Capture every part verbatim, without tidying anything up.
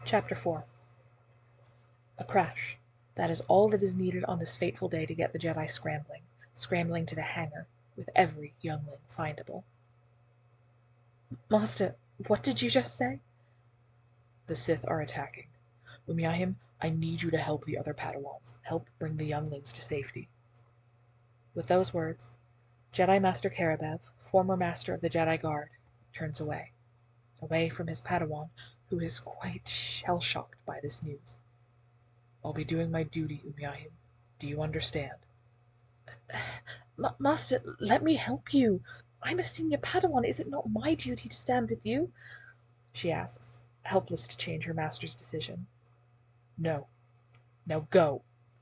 Chapter four. A crash. That is all that is needed on this fateful day to get the Jedi scrambling, scrambling to the hangar, with every youngling findable. Master, what did you just say? The Sith are attacking. Umyahim, I need you to help the other Padawans. Help bring the younglings to safety. With those words, Jedi Master Karabev, former master of the Jedi Guard, turns away. Away from his Padawan, who is quite shell-shocked by this news. I'll be doing my duty, Umyahim. Do you understand? M Master, let me help you. I'm a senior Padawan. Is it not my duty to stand with you? She asks, helpless to change her master's decision. No. Now go.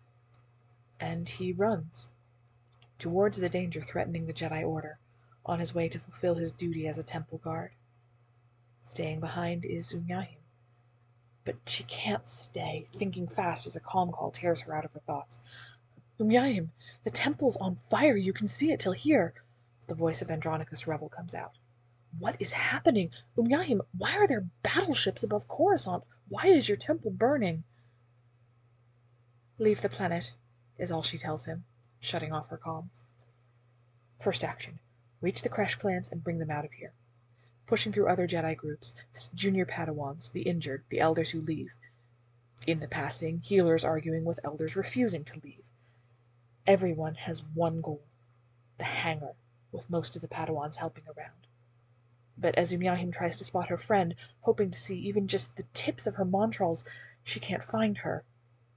And he runs towards the danger threatening the Jedi Order, on his way to fulfill his duty as a temple guard. Staying behind is Umyahim. But she can't stay, thinking fast as a calm call tears her out of her thoughts. Umyahim, the temple's on fire. You can see it till here. The voice of Andronicus Rebel comes out. What is happening? Umyahim, why are there battleships above Coruscant? Why is your temple burning? Leave the planet, is all she tells him, shutting off her comm. First action. Reach the Kresh clans and bring them out of here. Pushing through other Jedi groups, junior Padawans, the injured, the elders who leave. In the passing, healers arguing with elders refusing to leave. Everyone has one goal, the hangar, with most of the Padawans helping around. But as Umyahim tries to spot her friend, hoping to see even just the tips of her montrals, she can't find her.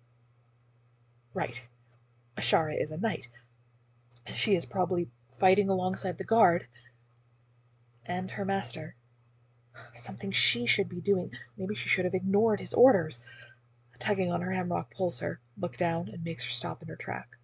Right. Ashara is a knight. She is probably fighting alongside the guard. And her master. Something she should be doing. Maybe she should have ignored his orders. Tugging on her hemlock pulls her, look down, and makes her stop in her track.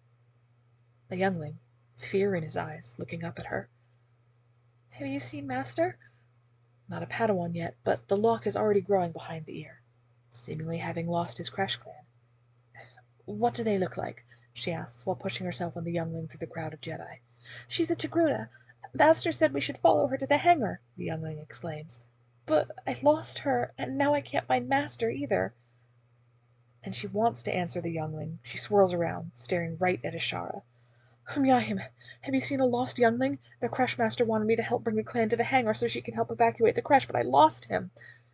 A youngling, fear in his eyes, looking up at her. Have you seen Master? Not a Padawan yet, but the lock is already growing behind the ear, seemingly having lost his Kresh clan. What do they look like? She asks, while pushing herself on the youngling through the crowd of Jedi. She's a Togruta. Master said we should follow her to the hangar, the youngling exclaims. But I lost her, and now I can't find Master either. And she wants to answer the youngling. She swirls around, staring right at Ashara. Umyahim, have you seen a lost youngling? The Kresh master wanted me to help bring the clan to the hangar so she can help evacuate the Kresh, but I lost him.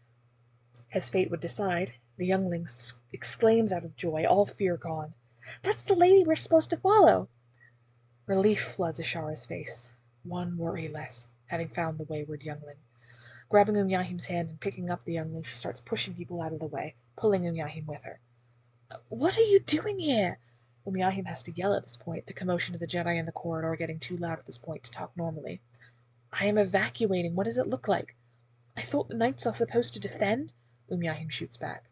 As fate would decide, the youngling exclaims out of joy, all fear gone. That's the lady we're supposed to follow. Relief floods Ashara's face. One worry less, having found the wayward youngling. Grabbing Umyahim's hand and picking up the youngling, she starts pushing people out of the way, pulling Umyahim with her. What are you doing here? Umyahim has to yell at this point, the commotion of the Jedi in the corridor getting too loud at this point to talk normally. I am evacuating. What does it look like? I thought the knights are supposed to defend? Umyahim shoots back.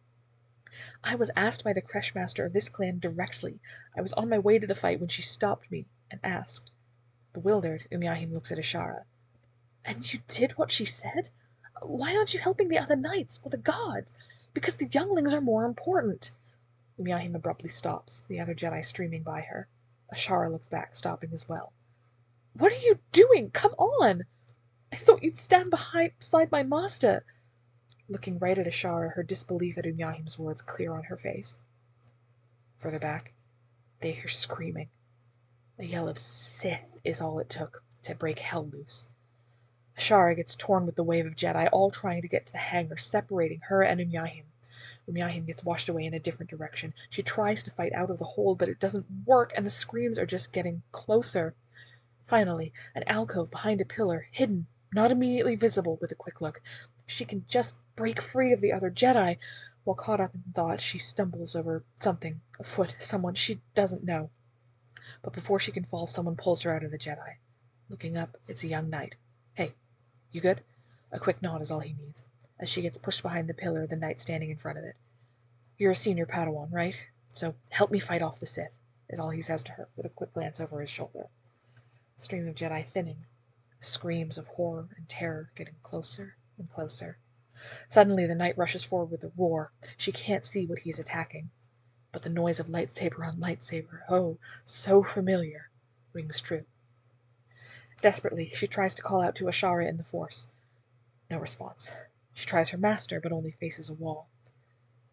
I was asked by the Kresh master of this clan directly. I was on my way to the fight when she stopped me and asked. Bewildered, Umyahim looks at Ashara. And you did what she said? Why aren't you helping the other knights or the gods? Because the younglings are more important. Umyahim abruptly stops, the other Jedi streaming by her. Ashara looks back, stopping as well. What are you doing? Come on! I thought you'd stand behind, beside my master. Looking right at Ashara, her disbelief at Umyahim's words clear on her face. Further back, they hear screaming. A yell of Sith is all it took to break hell loose. Ashara gets torn with the wave of Jedi, all trying to get to the hangar, separating her and Umyahim. Umyahim gets washed away in a different direction. She tries to fight out of the hold, but it doesn't work, and the screams are just getting closer. Finally, an alcove behind a pillar, hidden, not immediately visible with a quick look. If she can just break free of the other Jedi. While caught up in thought, she stumbles over something, a foot, someone she doesn't know. But before she can fall, someone pulls her out of the Jedi. Looking up, it's a young knight. Hey, you good? A quick nod is all he needs, as she gets pushed behind the pillar, the knight standing in front of it. You're a senior Padawan, right? So help me fight off the Sith, is all he says to her, with a quick glance over his shoulder. The stream of Jedi thinning, screams of horror and terror getting closer and closer. Suddenly the knight rushes forward with a roar. She can't see what he's attacking, but the noise of lightsaber on lightsaber, oh, so familiar, rings true. Desperately, she tries to call out to Ashara in the Force. No response. She tries her master, but only faces a wall.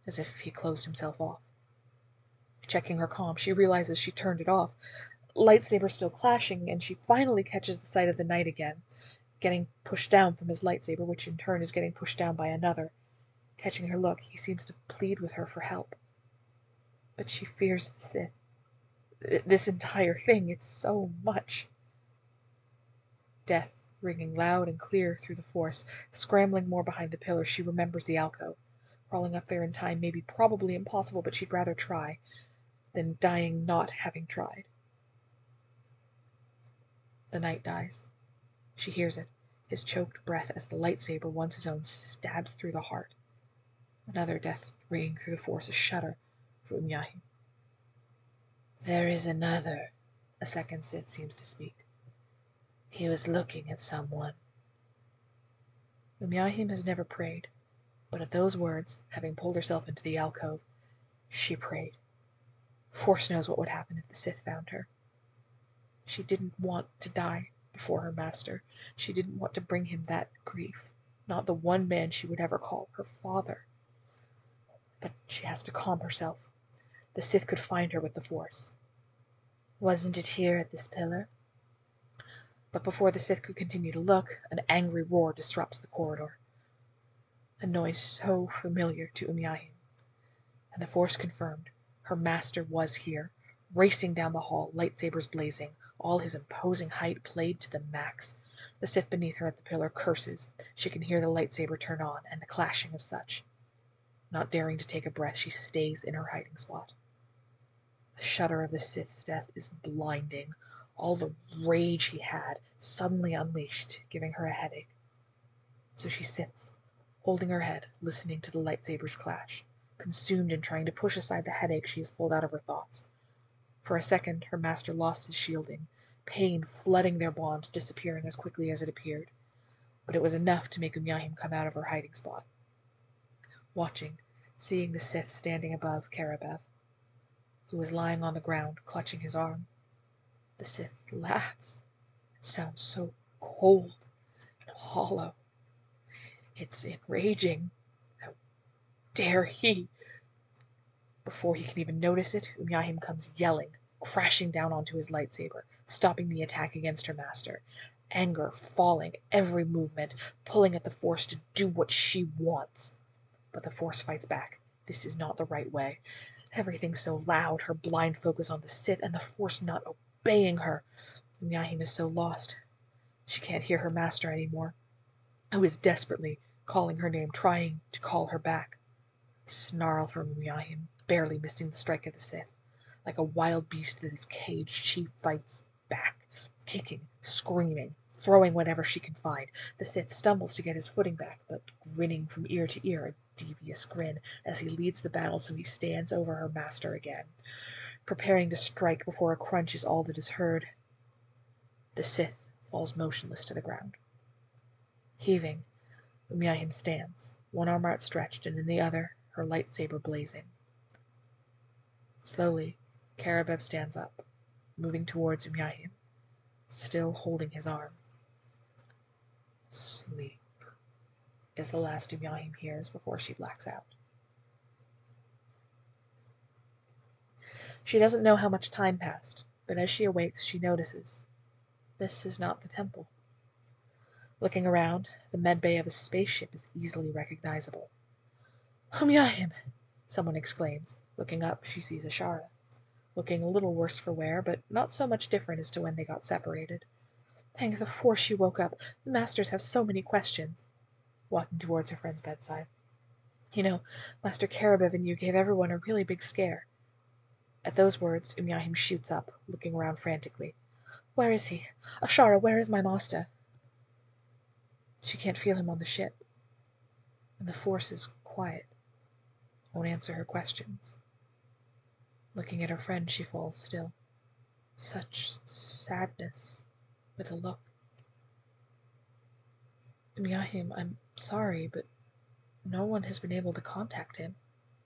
as if he closed himself off. Checking her comm, she realizes she turned it off. Lightsaber still clashing, and she finally catches the sight of the knight again, getting pushed down from his lightsaber, which in turn is getting pushed down by another. Catching her look, he seems to plead with her for help. But she fears the Sith. This entire thing, it's so much. Death ringing loud and clear through the Force. Scrambling more behind the pillar, she remembers the alcove. Crawling up there in time may be probably impossible, but she'd rather try than dying not having tried. The knight dies. She hears it, his choked breath as the lightsaber, once his own, stabs through the heart. Another death ringing through the Force, a shudder for Umyahim. There is another, a second Sith seems to speak. He was looking at someone. Umyahim has never prayed, but at those words, having pulled herself into the alcove, she prayed. Force knows what would happen if the Sith found her. She didn't want to die before her master. She didn't want to bring him that grief, not the one man she would ever call her father. But she has to calm herself. The Sith could find her with the Force. Wasn't it here at this pillar? But before the Sith could continue to look, an angry roar disrupts the corridor. A noise so familiar to Umyahim. And the Force confirmed. Her master was here, racing down the hall, lightsabers blazing, all his imposing height played to the max. The Sith beneath her at the pillar curses. She can hear the lightsaber turn on, and the clashing of such. Not daring to take a breath, she stays in her hiding spot. The shudder of the Sith's death is blinding. All the rage he had suddenly unleashed, giving her a headache. So she sits, holding her head, listening to the lightsabers clash, consumed in trying to push aside the headache she has pulled out of her thoughts. For a second her master lost his shielding, pain flooding their bond, disappearing as quickly as it appeared. But it was enough to make Umyahim come out of her hiding spot. Watching, seeing the Sith standing above Karabev, who was lying on the ground, clutching his arm. The Sith laughs. It sounds so cold and hollow. It's enraging. How dare he? Before he can even notice it, Umyahim comes yelling, crashing down onto his lightsaber, stopping the attack against her master. Anger falling, every movement, pulling at the Force to do what she wants. But the Force fights back. This is not the right way. Everything so loud, her blind focus on the Sith, and the Force not obeying her. Umyahim is so lost. She can't hear her master anymore, who is desperately calling her name, trying to call her back. A snarl from Umyahim, barely missing the strike of the Sith. Like a wild beast that is caged, she fights back, kicking, screaming, throwing whatever she can find. The Sith stumbles to get his footing back, but grinning from ear to ear, a devious grin, as he leads the battle, so he stands over her master again, preparing to strike before a crunch is all that is heard. The Sith falls motionless to the ground. Heaving, Umyahim stands, one arm outstretched, and in the other, her lightsaber blazing. Slowly, Karabev stands up, moving towards Umyahim, still holding his arm. Sleep is the last Umyahim hears before she blacks out. She doesn't know how much time passed, but as she awakes, she notices. This is not the temple. Looking around, the medbay of a spaceship is easily recognizable. Umyahim! Someone exclaims. Looking up, she sees Ashara, looking a little worse for wear, but not so much different as to when they got separated. Thank the Force she woke up. The masters have so many questions. Walking towards her friend's bedside. You know, Master Karabev and you gave everyone a really big scare. At those words, Umyahim shoots up, looking around frantically. Where is he? Ashara, where is my master? She can't feel him on the ship. And the Force is quiet. Won't answer her questions. Looking at her friend, she falls still. Such sadness with a look. Umyahim, I'm sorry, but no one has been able to contact him.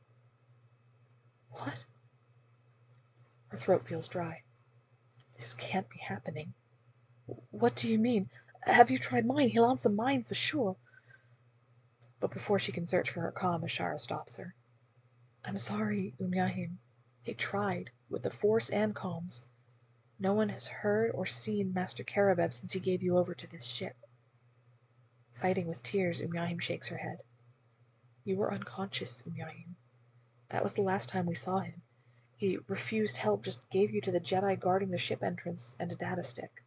What? Her throat feels dry. This can't be happening. What do you mean? Have you tried mine? He'll answer mine for sure. But before she can search for her comm, Ashara stops her. I'm sorry, Umyahim. They tried, with the Force and comms. No one has heard or seen Master Karabev since he gave you over to this ship. Fighting with tears, Umyahim shakes her head. You were unconscious, Umyahim. That was the last time we saw him. He refused help, just gave you to the Jedi guarding the ship entrance and a data stick.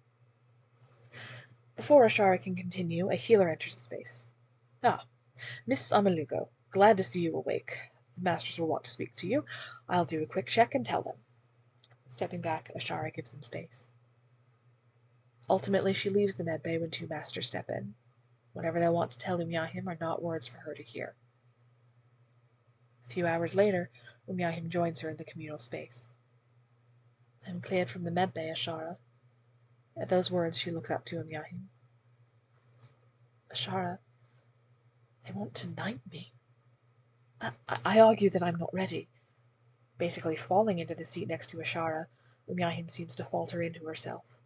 Before Ashara can continue, a healer enters the space. Ah, Miss Amalugo, glad to see you awake. The masters will want to speak to you. I'll do a quick check and tell them. Stepping back, Ashara gives them space. Ultimately, she leaves the medbay when two masters step in. Whatever they want to tell Umyahim are not words for her to hear. A few hours later, Umyahim joins her in the communal space. I'm cleared from the medbay, Ashara. At those words, she looks up to Umyahim. Ashara, they want to knight me. I, I argue that I'm not ready. Basically falling into the seat next to Ashara, Umyahim seems to falter into herself.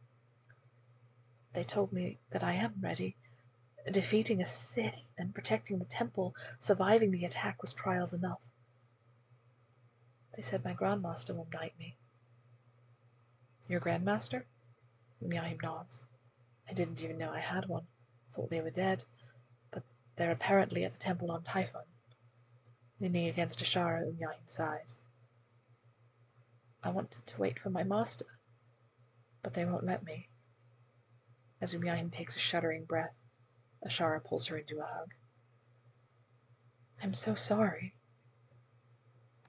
They told me that I am ready. Defeating a Sith and protecting the temple, surviving the attack was trials enough. They said my Grandmaster will knight me. Your Grandmaster? Umyahim nods. I didn't even know I had one. Thought they were dead, but they're apparently at the temple on Typhon. Leaning against Ashara, Umyahim sighs. I wanted to wait for my master, but they won't let me. As Umyahim takes a shuddering breath, Ashara pulls her into a hug. I'm so sorry.